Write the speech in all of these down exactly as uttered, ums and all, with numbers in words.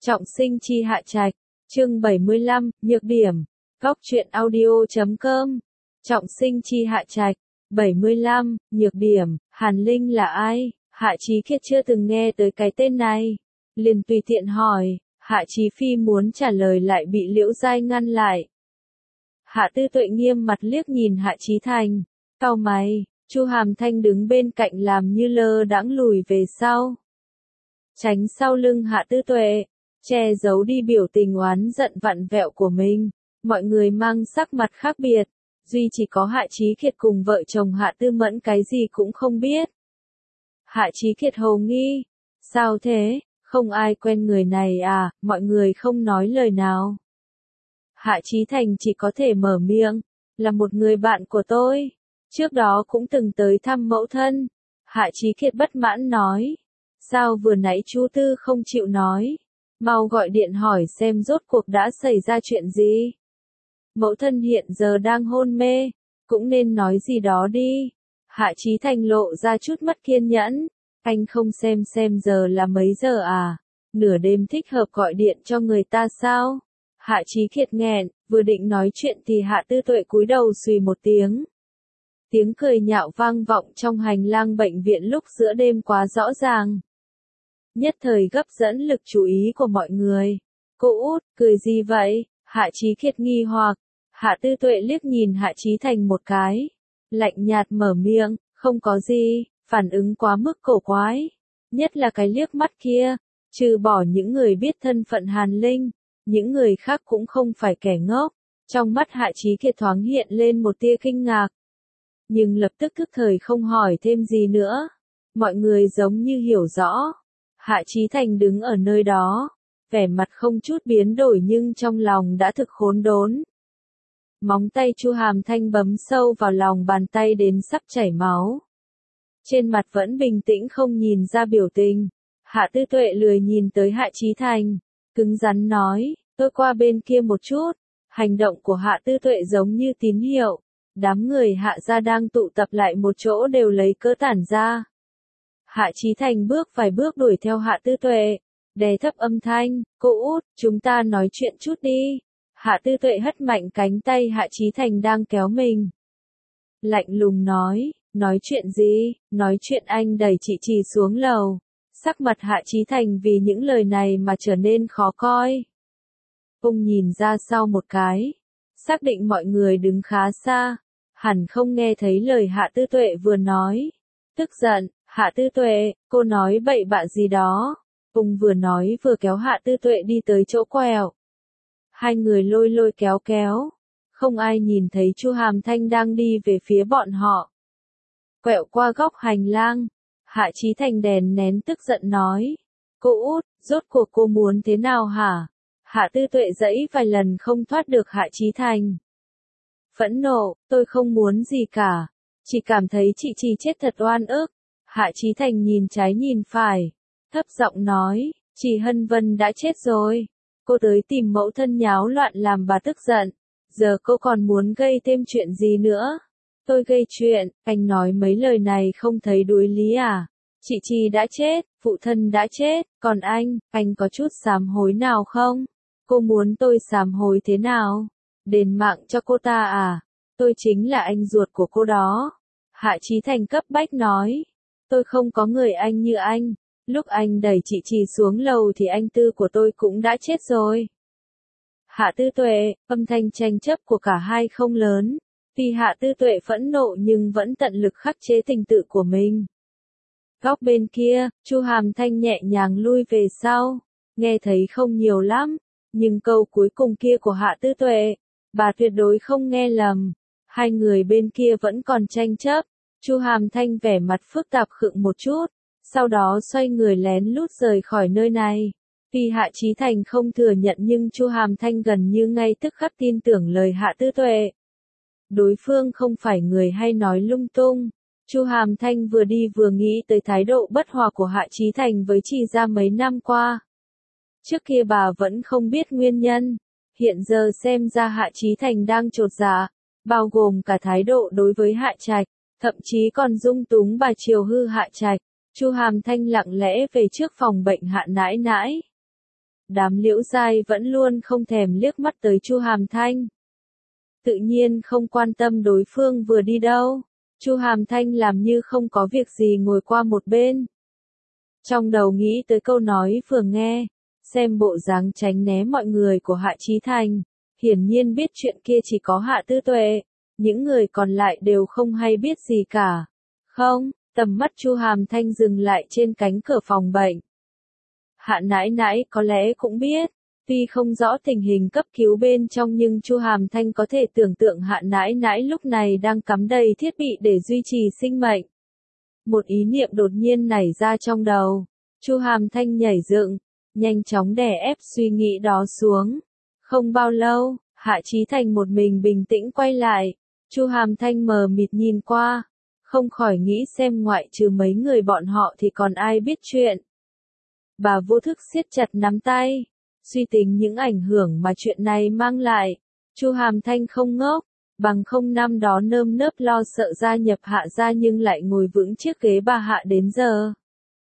Trọng sinh chi Hạ Trạch, chương bảy mươi lăm, nhược điểm, góc truyện audio chấm com. Trọng sinh chi Hạ Trạch, bảy mươi lăm, nhược điểm, Hàn Linh là ai? Hạ Chí Kiệt chưa từng nghe tới cái tên này. Liền tùy tiện hỏi, Hạ Chí Phi muốn trả lời lại bị Liễu Giai ngăn lại. Hạ Tư Tuệ nghiêm mặt liếc nhìn Hạ Chí Thành, cau mày, Chu Hàm Thanh đứng bên cạnh làm như lơ đãng lùi về sau. Tránh sau lưng Hạ Tư Tuệ, che giấu đi biểu tình oán giận vặn vẹo của mình. Mọi người mang sắc mặt khác biệt, duy chỉ có Hạ Chí Kiệt cùng vợ chồng Hạ Tư Mẫn cái gì cũng không biết. Hạ Chí Kiệt hồ nghi, sao thế, không ai quen người này à, mọi người không nói lời nào. Hạ Chí Thành chỉ có thể mở miệng, là một người bạn của tôi, trước đó cũng từng tới thăm mẫu thân. Hạ Chí Kiệt bất mãn nói, sao vừa nãy chú Tư không chịu nói, mau gọi điện hỏi xem rốt cuộc đã xảy ra chuyện gì. Mẫu thân hiện giờ đang hôn mê, cũng nên nói gì đó đi. Hạ Chí Thành lộ ra chút mất kiên nhẫn, anh không xem xem giờ là mấy giờ à, nửa đêm thích hợp gọi điện cho người ta sao? Hạ Chí Kiệt nghẹn, vừa định nói chuyện thì Hạ Tư Tuệ cúi đầu xùy một tiếng. Tiếng cười nhạo vang vọng trong hành lang bệnh viện lúc giữa đêm quá rõ ràng. Nhất thời gấp dẫn lực chú ý của mọi người. Cô út, cười gì vậy? Hạ Chí Kiệt nghi hoặc. Hạ Tư Tuệ liếc nhìn Hạ Chí Thành một cái, lạnh nhạt mở miệng, không có gì, phản ứng quá mức cổ quái. Nhất là cái liếc mắt kia, trừ bỏ những người biết thân phận Hàn Linh, những người khác cũng không phải kẻ ngốc. Trong mắt Hạ Chí Kiệt thoáng hiện lên một tia kinh ngạc, nhưng lập tức thức thời không hỏi thêm gì nữa. Mọi người giống như hiểu rõ. Hạ Chí Thành đứng ở nơi đó, vẻ mặt không chút biến đổi nhưng trong lòng đã thực khốn đốn. Móng tay Chu Hàm Thanh bấm sâu vào lòng bàn tay đến sắp chảy máu. Trên mặt vẫn bình tĩnh không nhìn ra biểu tình. Hạ Tư Tuệ lười nhìn tới Hạ Chí Thành, cứng rắn nói, tôi qua bên kia một chút. Hành động của Hạ Tư Tuệ giống như tín hiệu. Đám người Hạ gia đang tụ tập lại một chỗ đều lấy cớ tản ra. Hạ Chí Thành bước vài bước đuổi theo Hạ Tư Tuệ, đè thấp âm thanh, cô út, chúng ta nói chuyện chút đi. Hạ Tư Tuệ hất mạnh cánh tay Hạ Chí Thành đang kéo mình. Lạnh lùng nói, nói chuyện gì, nói chuyện anh đẩy chị Trì xuống lầu. Sắc mặt Hạ Chí Thành vì những lời này mà trở nên khó coi. Ông nhìn ra sau một cái, xác định mọi người đứng khá xa, hẳn không nghe thấy lời Hạ Tư Tuệ vừa nói. Tức giận, Hạ Tư Tuệ, cô nói bậy bạ gì đó. Ông vừa nói vừa kéo Hạ Tư Tuệ đi tới chỗ quẹo. Hai người lôi lôi kéo kéo. Không ai nhìn thấy Chu Hàm Thanh đang đi về phía bọn họ. Quẹo qua góc hành lang. Hạ Chí Thành đèn nén tức giận nói. Cô út, rốt cuộc cô muốn thế nào hả? Hạ Tư Tuệ giãy vài lần không thoát được Hạ Chí Thành. Phẫn nộ, tôi không muốn gì cả. Chỉ cảm thấy chị Trì chết thật oan ức. Hạ Chí Thành nhìn trái nhìn phải. Thấp giọng nói, chị Hân Vân đã chết rồi. Cô tới tìm mẫu thân nháo loạn làm bà tức giận. Giờ cô còn muốn gây thêm chuyện gì nữa? Tôi gây chuyện, anh nói mấy lời này không thấy đối lý à? Chị Trì đã chết, phụ thân đã chết, còn anh, anh có chút sám hối nào không? Cô muốn tôi sám hối thế nào? Đền mạng cho cô ta à? Tôi chính là anh ruột của cô đó. Hạ Chí Thành cấp bách nói. Tôi không có người anh như anh. Lúc anh đẩy chị Trì xuống lầu thì anh Tư của tôi cũng đã chết rồi. Hạ Tư Tuệ, âm thanh tranh chấp của cả hai không lớn. Tuy Hạ Tư Tuệ phẫn nộ nhưng vẫn tận lực khắc chế tình tự của mình. Góc bên kia, Chu Hàm Thanh nhẹ nhàng lui về sau. Nghe thấy không nhiều lắm, nhưng câu cuối cùng kia của Hạ Tư Tuệ, bà tuyệt đối không nghe lầm. Hai người bên kia vẫn còn tranh chấp. Chu Hàm Thanh vẻ mặt phức tạp khựng một chút, sau đó xoay người lén lút rời khỏi nơi này. Tuy Hạ Chí Thành không thừa nhận nhưng Chu Hàm Thanh gần như ngay tức khắc tin tưởng lời Hạ Tư Tuệ. Đối phương không phải người hay nói lung tung. Chu Hàm Thanh vừa đi vừa nghĩ tới thái độ bất hòa của Hạ Chí Thành với Trì gia mấy năm qua. Trước kia bà vẫn không biết nguyên nhân, hiện giờ xem ra Hạ Chí Thành đang chột dạ, bao gồm cả thái độ đối với Hạ Trạch, thậm chí còn dung túng bà chiều hư Hạ Trạch. Chu Hàm Thanh lặng lẽ về trước phòng bệnh Hạ nãi nãi. Đám Liễu Giai vẫn luôn không thèm liếc mắt tới Chu Hàm Thanh. Tự nhiên không quan tâm đối phương vừa đi đâu. Chu Hàm Thanh làm như không có việc gì ngồi qua một bên. Trong đầu nghĩ tới câu nói vừa nghe, xem bộ dáng tránh né mọi người của Hạ Chí Thành, hiển nhiên biết chuyện kia chỉ có Hạ Tư Tuệ, những người còn lại đều không hay biết gì cả. Không, tầm mắt Chu Hàm Thanh dừng lại trên cánh cửa phòng bệnh. Hạ nãi nãi có lẽ cũng biết, tuy không rõ tình hình cấp cứu bên trong nhưng Chu Hàm Thanh có thể tưởng tượng Hạ nãi nãi lúc này đang cắm đầy thiết bị để duy trì sinh mệnh. Một ý niệm đột nhiên nảy ra trong đầu, Chu Hàm Thanh nhảy dựng, nhanh chóng đè ép suy nghĩ đó xuống. Không bao lâu, Hạ Chí Thành một mình bình tĩnh quay lại, Chu Hàm Thanh mờ mịt nhìn qua, không khỏi nghĩ xem ngoại trừ mấy người bọn họ thì còn ai biết chuyện. Bà vô thức siết chặt nắm tay, suy tính những ảnh hưởng mà chuyện này mang lại. Chu Hàm Thanh không ngốc, bằng không năm đó nơm nớp lo sợ gia nhập Hạ gia nhưng lại ngồi vững chiếc ghế bà Hạ đến giờ.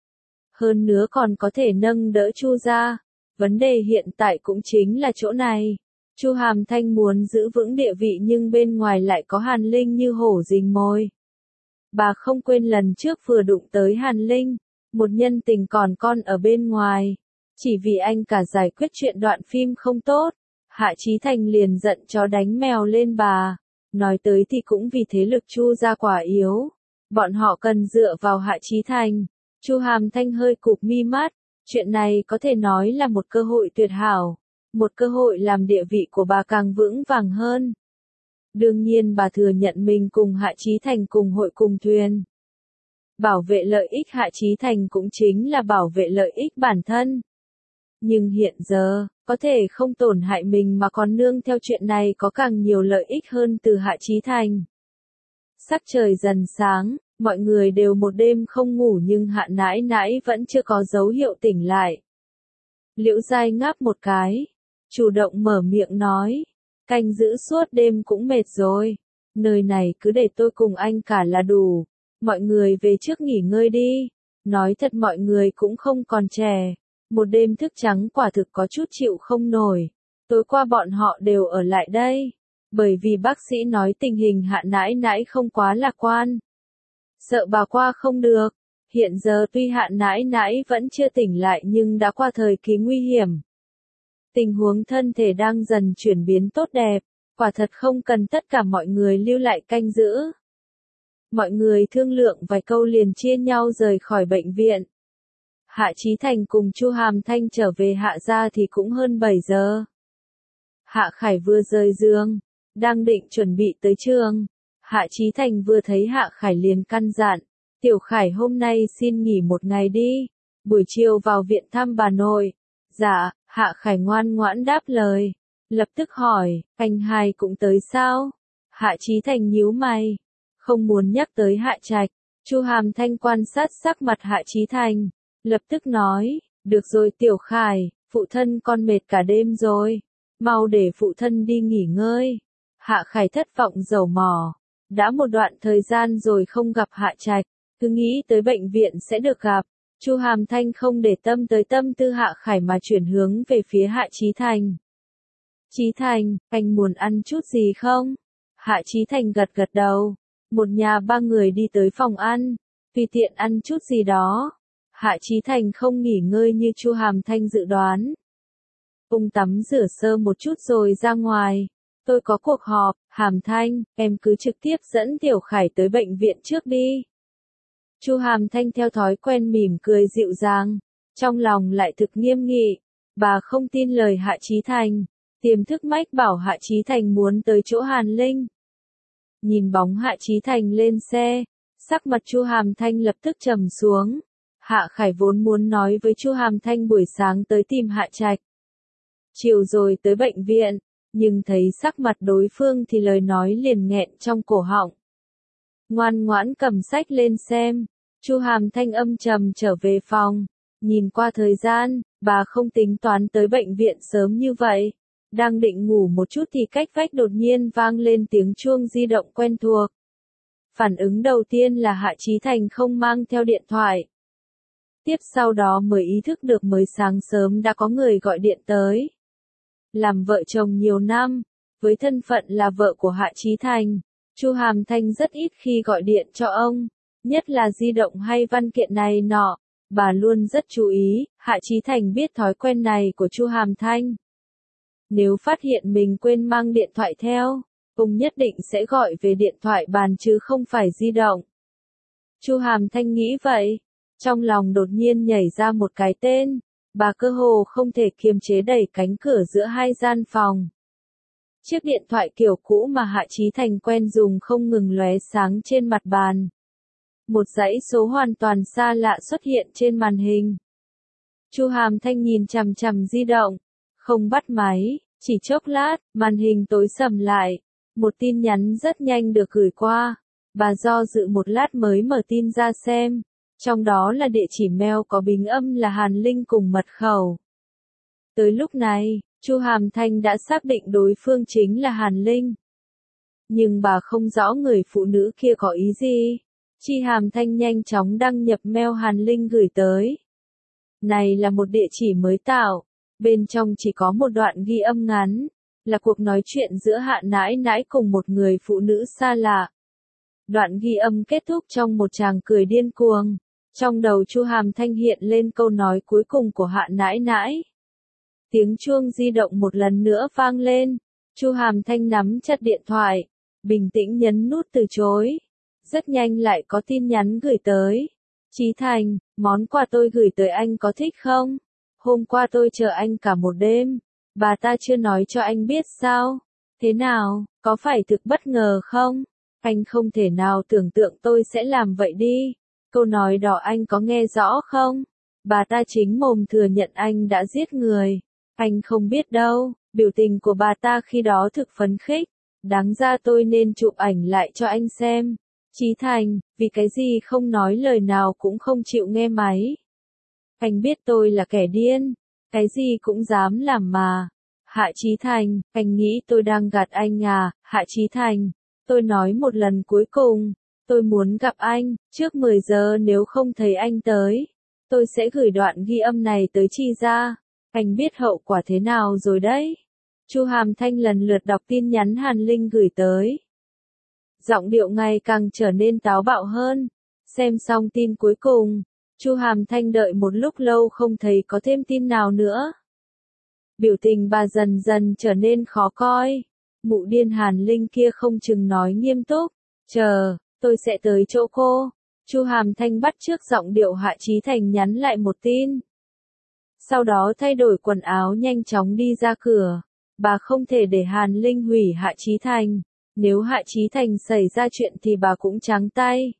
Hơn nữa còn có thể nâng đỡ Chu gia. Vấn đề hiện tại cũng chính là chỗ này. Chu Hàm Thanh muốn giữ vững địa vị nhưng bên ngoài lại có Hàn Linh như hổ rình mồi. Bà không quên lần trước vừa đụng tới Hàn Linh, một nhân tình còn con ở bên ngoài. Chỉ vì anh cả giải quyết chuyện đoạn phim không tốt, Hạ Chí Thành liền giận chó đánh mèo lên bà. Nói tới thì cũng vì thế lực Chu gia quả yếu. Bọn họ cần dựa vào Hạ Chí Thành. Chu Hàm Thanh hơi cụp mi mắt. Chuyện này có thể nói là một cơ hội tuyệt hảo. Một cơ hội làm địa vị của bà càng vững vàng hơn. Đương nhiên bà thừa nhận mình cùng Hạ Chí Thành cùng hội cùng thuyền. Bảo vệ lợi ích Hạ Chí Thành cũng chính là bảo vệ lợi ích bản thân. Nhưng hiện giờ, có thể không tổn hại mình mà còn nương theo chuyện này có càng nhiều lợi ích hơn từ Hạ Chí Thành. Sắc trời dần sáng, mọi người đều một đêm không ngủ nhưng Hạ nãi nãi vẫn chưa có dấu hiệu tỉnh lại. Liễu Giai ngáp một cái, chủ động mở miệng nói, canh giữ suốt đêm cũng mệt rồi, nơi này cứ để tôi cùng anh cả là đủ, mọi người về trước nghỉ ngơi đi. Nói thật mọi người cũng không còn trẻ, một đêm thức trắng quả thực có chút chịu không nổi, tối qua bọn họ đều ở lại đây, bởi vì bác sĩ nói tình hình Hạ nãi nãi không quá lạc quan. Sợ bà qua không được, hiện giờ tuy Hạ nãi nãi vẫn chưa tỉnh lại nhưng đã qua thời kỳ nguy hiểm. Tình huống thân thể đang dần chuyển biến tốt đẹp, quả thật không cần tất cả mọi người lưu lại canh giữ. Mọi người thương lượng vài câu liền chia nhau rời khỏi bệnh viện. Hạ Chí Thành cùng Chu Hàm Thanh trở về Hạ gia thì cũng hơn bảy giờ. Hạ Khải vừa rời giường, đang định chuẩn bị tới trường. Hạ Chí Thành vừa thấy Hạ Khải liền căn dặn, Tiểu Khải hôm nay xin nghỉ một ngày đi, buổi chiều vào viện thăm bà nội. Dạ, Hạ Khải ngoan ngoãn đáp lời, lập tức hỏi, anh hai cũng tới sao? Hạ Chí Thành nhíu mày, không muốn nhắc tới Hạ Trạch. Chu Hàm Thanh quan sát sắc mặt Hạ Chí Thành, lập tức nói, được rồi Tiểu Khải, phụ thân con mệt cả đêm rồi, mau để phụ thân đi nghỉ ngơi. Hạ Khải thất vọng dầu mỏ, đã một đoạn thời gian rồi không gặp Hạ Trạch, cứ nghĩ tới bệnh viện sẽ được gặp. Chu Hàm Thanh không để tâm tới tâm tư Hạ Khải mà chuyển hướng về phía Hạ Chí Thành. Chí Thành, anh muốn ăn chút gì không? Hạ Chí Thành gật gật đầu. Một nhà ba người đi tới phòng ăn, tùy tiện ăn chút gì đó. Hạ Chí Thành không nghỉ ngơi như Chu Hàm Thanh dự đoán. Ông tắm rửa sơ một chút rồi ra ngoài. Tôi có cuộc họp, Hàm Thanh, em cứ trực tiếp dẫn Tiểu Khải tới bệnh viện trước đi. Chu Hàm Thanh theo thói quen mỉm cười dịu dàng, trong lòng lại thực nghiêm nghị. Bà không tin lời Hạ Chí Thành, tiềm thức mách bảo Hạ Chí Thành muốn tới chỗ Hàn Linh. Nhìn bóng Hạ Chí Thành lên xe, sắc mặt Chu Hàm Thanh lập tức trầm xuống. Hạ Khải vốn muốn nói với Chu Hàm Thanh buổi sáng tới tìm Hạ Trạch, chiều rồi tới bệnh viện, nhưng thấy sắc mặt đối phương thì lời nói liền nghẹn trong cổ họng. Ngoan ngoãn cầm sách lên xem, Chu Hàm Thanh âm trầm trở về phòng, nhìn qua thời gian, bà không tính toán tới bệnh viện sớm như vậy. Đang định ngủ một chút thì cách vách đột nhiên vang lên tiếng chuông di động quen thuộc. Phản ứng đầu tiên là Hạ Chí Thành không mang theo điện thoại. Tiếp sau đó mới ý thức được mới sáng sớm đã có người gọi điện tới. Làm vợ chồng nhiều năm, với thân phận là vợ của Hạ Chí Thành, Chu Hàm Thanh rất ít khi gọi điện cho ông, nhất là di động hay văn kiện này nọ. Bà luôn rất chú ý, Hạ Chí Thành biết thói quen này của Chu Hàm Thanh. Nếu phát hiện mình quên mang điện thoại theo, ông nhất định sẽ gọi về điện thoại bàn chứ không phải di động. Chu Hàm Thanh nghĩ vậy, trong lòng đột nhiên nhảy ra một cái tên, bà cơ hồ không thể kiềm chế đẩy cánh cửa giữa hai gian phòng. Chiếc điện thoại kiểu cũ mà Hạ Chí Thành quen dùng không ngừng lóe sáng trên mặt bàn. Một dãy số hoàn toàn xa lạ xuất hiện trên màn hình. Chu Hàm Thanh nhìn chằm chằm di động, không bắt máy, chỉ chốc lát, màn hình tối sầm lại. Một tin nhắn rất nhanh được gửi qua. Bà do dự một lát mới mở tin ra xem. Trong đó là địa chỉ mail có bình âm là Hàn Linh cùng mật khẩu. Tới lúc này, Chu Hàm Thanh đã xác định đối phương chính là Hàn Linh. Nhưng bà không rõ người phụ nữ kia có ý gì. Chi Hàm Thanh nhanh chóng đăng nhập mail Hàn Linh gửi tới. Này là một địa chỉ mới tạo, bên trong chỉ có một đoạn ghi âm ngắn, là cuộc nói chuyện giữa Hạ Nãi Nãi cùng một người phụ nữ xa lạ. Đoạn ghi âm kết thúc trong một tràng cười điên cuồng. Trong đầu Chu Hàm Thanh hiện lên câu nói cuối cùng của Hạ Nãi Nãi. Tiếng chuông di động một lần nữa vang lên. Chu Hàm Thanh nắm chặt điện thoại, bình tĩnh nhấn nút từ chối. Rất nhanh lại có tin nhắn gửi tới. Chí Thành, món quà tôi gửi tới anh có thích không? Hôm qua tôi chờ anh cả một đêm. Bà ta chưa nói cho anh biết sao? Thế nào, có phải thực bất ngờ không? Anh không thể nào tưởng tượng tôi sẽ làm vậy đi. Câu nói đó anh có nghe rõ không? Bà ta chính mồm thừa nhận anh đã giết người. Anh không biết đâu, biểu tình của bà ta khi đó thực phấn khích. Đáng ra tôi nên chụp ảnh lại cho anh xem. Chí Thành, vì cái gì không nói lời nào cũng không chịu nghe máy. Anh biết tôi là kẻ điên, cái gì cũng dám làm mà. Hạ Chí Thành, anh nghĩ tôi đang gạt anh à? Hạ Chí Thành, tôi nói một lần cuối cùng, tôi muốn gặp anh, trước mười giờ nếu không thấy anh tới, tôi sẽ gửi đoạn ghi âm này tới Chi ra. Anh biết hậu quả thế nào rồi đấy. Chu Hàm Thanh lần lượt đọc tin nhắn Hàn Linh gửi tới. Giọng điệu ngày càng trở nên táo bạo hơn. Xem xong tin cuối cùng, Chu Hàm Thanh đợi một lúc lâu không thấy có thêm tin nào nữa. Biểu tình bà dần dần trở nên khó coi. Mụ điên Hàn Linh kia không chừng nói nghiêm túc. Chờ, tôi sẽ tới chỗ cô. Chu Hàm Thanh bắt chước giọng điệu Hạ Chí Thành nhắn lại một tin. Sau đó thay đổi quần áo nhanh chóng đi ra cửa. Bà không thể để Hàn Linh hủy Hạ Chí Thành. Nếu Hạ Chí Thành xảy ra chuyện thì bà cũng trắng tay.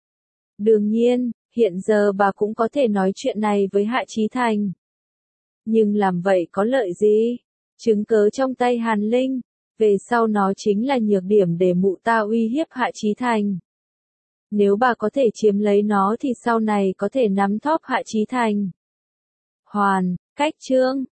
Đương nhiên, hiện giờ bà cũng có thể nói chuyện này với Hạ Chí Thành. Nhưng làm vậy có lợi gì? Chứng cớ trong tay Hàn Linh, về sau nó chính là nhược điểm để mụ ta uy hiếp Hạ Chí Thành. Nếu bà có thể chiếm lấy nó thì sau này có thể nắm thóp Hạ Chí Thành. Hoàn, cách chương